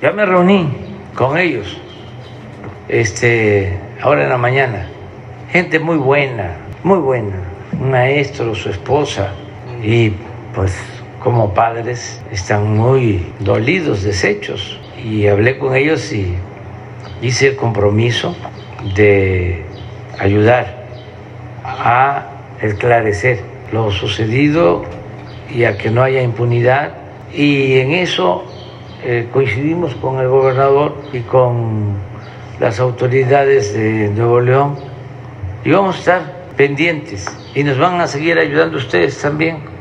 Ya me reuní con ellos, ahora en la mañana. Gente muy buena, un maestro, su esposa, y pues como padres están muy dolidos, deshechos. Y hablé con ellos y hice el compromiso de ayudar a esclarecer lo sucedido y a que no haya impunidad. Y en eso coincidimos con el gobernador y con las autoridades de Nuevo León y vamos a estar pendientes y nos van a seguir ayudando ustedes también.